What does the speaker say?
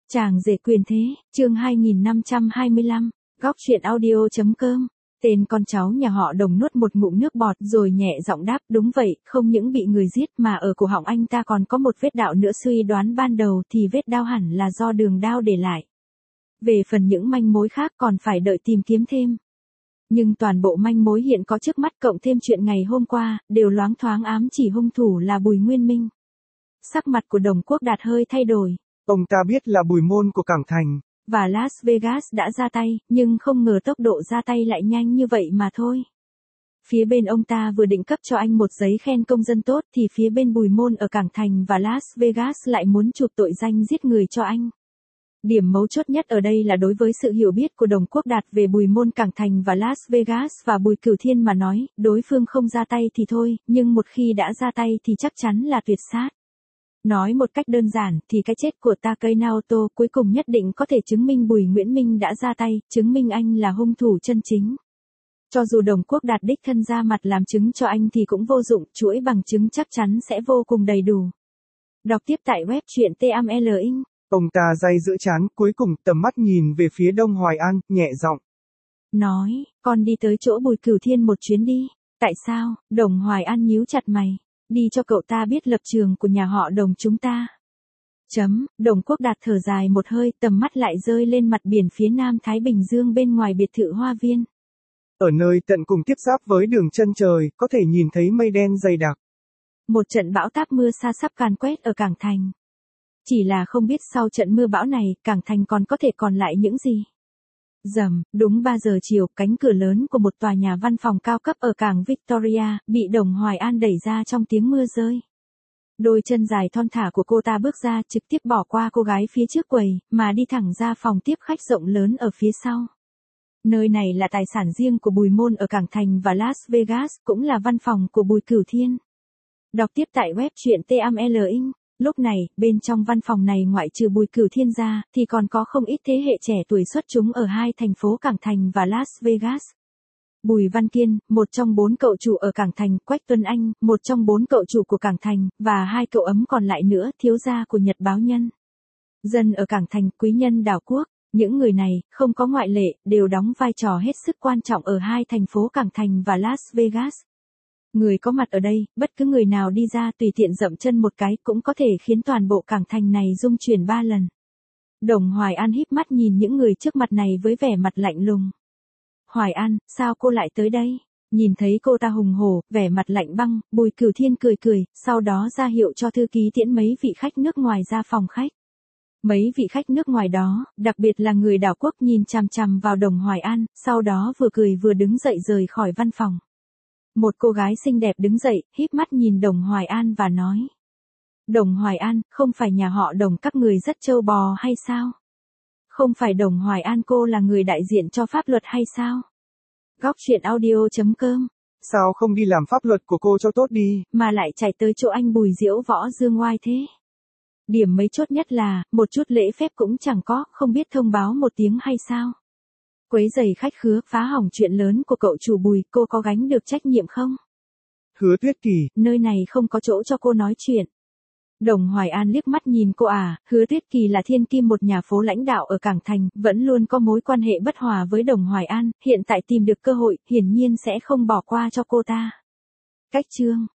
Chàng rể quyền thế, chương 2525, góc truyện audio.com. Tên con cháu nhà họ Đồng nuốt một ngụm nước bọt rồi nhẹ giọng đáp, đúng vậy, không những bị người giết mà ở cổ họng anh ta còn có một vết đao nữa, suy đoán ban đầu thì vết đao hẳn là do đường đao để lại. Về phần những manh mối khác còn phải đợi tìm kiếm thêm. Nhưng toàn bộ manh mối hiện có trước mắt cộng thêm chuyện ngày hôm qua, đều loáng thoáng ám chỉ hung thủ là Bùi Nguyên Minh. Sắc mặt của Đồng Quốc Đạt hơi thay đổi. Ông ta biết là Bùi Môn của Cảng Thành và Las Vegas đã ra tay, nhưng không ngờ tốc độ ra tay lại nhanh như vậy mà thôi. Phía bên ông ta vừa định cấp cho anh một giấy khen công dân tốt thì phía bên Bùi Môn ở Cảng Thành và Las Vegas lại muốn chụp tội danh giết người cho anh. Điểm mấu chốt nhất ở đây là đối với sự hiểu biết của Đồng Quốc Đạt về Bùi Môn, Cảng Thành và Las Vegas và Bùi Cửu Thiên mà nói, đối phương không ra tay thì thôi, nhưng một khi đã ra tay thì chắc chắn là tuyệt sát. Nói một cách đơn giản thì cái chết của Takei Naoto cuối cùng nhất định có thể chứng minh Bùi Nguyễn Minh đã ra tay, chứng minh anh là hung thủ chân chính. Cho dù Đồng Quốc Đạt đích thân ra mặt làm chứng cho anh thì cũng vô dụng, chuỗi bằng chứng chắc chắn sẽ vô cùng đầy đủ. Đọc tiếp tại web truyện TML Inc. Ông ta day giữ trán, cuối cùng tầm mắt nhìn về phía Đông Hoài An, nhẹ giọng nói, con đi tới chỗ Bùi Cửu Thiên một chuyến đi. Tại sao? Đồng Hoài An nhíu chặt mày. Đi cho cậu ta biết lập trường của nhà họ Đồng chúng ta. Đồng Quốc Đạt thở dài một hơi, tầm mắt lại rơi lên mặt biển phía nam Thái Bình Dương bên ngoài biệt thự Hoa Viên. Ở nơi tận cùng tiếp giáp với đường chân trời, có thể nhìn thấy mây đen dày đặc. Một trận bão táp mưa sa sắp càn quét ở Cảng Thành. Chỉ là không biết sau trận mưa bão này, Cảng Thành còn có thể còn lại những gì. Đúng 3 giờ chiều, cánh cửa lớn của một tòa nhà văn phòng cao cấp ở cảng Victoria, bị Đồng Hoài An đẩy ra trong tiếng mưa rơi. Đôi chân dài thon thả của cô ta bước ra, trực tiếp bỏ qua cô gái phía trước quầy, mà đi thẳng ra phòng tiếp khách rộng lớn ở phía sau. Nơi này là tài sản riêng của Bùi Môn ở Cảng Thành và Las Vegas, cũng là văn phòng của Bùi Cửu Thiên. Đọc tiếp tại web truyện TML Inc. Lúc này, bên trong văn phòng này ngoại trừ Bùi Cửu Thiên ra, thì còn có không ít thế hệ trẻ tuổi xuất chúng ở hai thành phố Cảng Thành và Las Vegas. Bùi Văn Kiên, một trong 4 cậu chủ ở Cảng Thành, Quách Tuấn Anh, một trong 4 cậu chủ của Cảng Thành, và 2 cậu ấm còn lại nữa, thiếu gia của Nhật Báo Nhân. Dân ở Cảng Thành, quý nhân đảo quốc, những người này, không có ngoại lệ, đều đóng vai trò hết sức quan trọng ở hai thành phố Cảng Thành và Las Vegas. Người có mặt ở đây, bất cứ người nào đi ra tùy tiện dậm chân một cái cũng có thể khiến toàn bộ Cảng Thành này rung chuyển 3 lần. Đồng Hoài An híp mắt nhìn những người trước mặt này với vẻ mặt lạnh lùng. Hoài An, sao cô lại tới đây? Nhìn thấy cô ta hùng hổ, vẻ mặt lạnh băng, Bùi Cửu Thiên cười cười, sau đó ra hiệu cho thư ký tiễn mấy vị khách nước ngoài ra phòng khách. Mấy vị khách nước ngoài đó, đặc biệt là người đảo quốc nhìn chằm chằm vào Đồng Hoài An, sau đó vừa cười vừa đứng dậy rời khỏi văn phòng. Một cô gái xinh đẹp đứng dậy, híp mắt nhìn Đồng Hoài An và nói. Đồng Hoài An, không phải nhà họ Đồng các người rất trâu bò hay sao? Không phải Đồng Hoài An cô là người đại diện cho pháp luật hay sao? Góc truyện audio.com. Sao không đi làm pháp luật của cô cho tốt đi? Mà lại chạy tới chỗ anh Bùi Diễu Võ Dương Ngoai thế? Điểm mấy chốt nhất là, một chút lễ phép cũng chẳng có, không biết thông báo một tiếng hay sao? Quấy giày khách khứa, phá hỏng chuyện lớn của cậu chủ Bùi, cô có gánh được trách nhiệm không? Hứa Tuyết Kỳ, nơi này không có chỗ cho cô nói chuyện. Đồng Hoài An liếc mắt nhìn cô Hứa Tuyết Kỳ là thiên kim một nhà phố lãnh đạo ở Cảng Thành, vẫn luôn có mối quan hệ bất hòa với Đồng Hoài An, hiện tại tìm được cơ hội, hiển nhiên sẽ không bỏ qua cho cô ta. Cách chương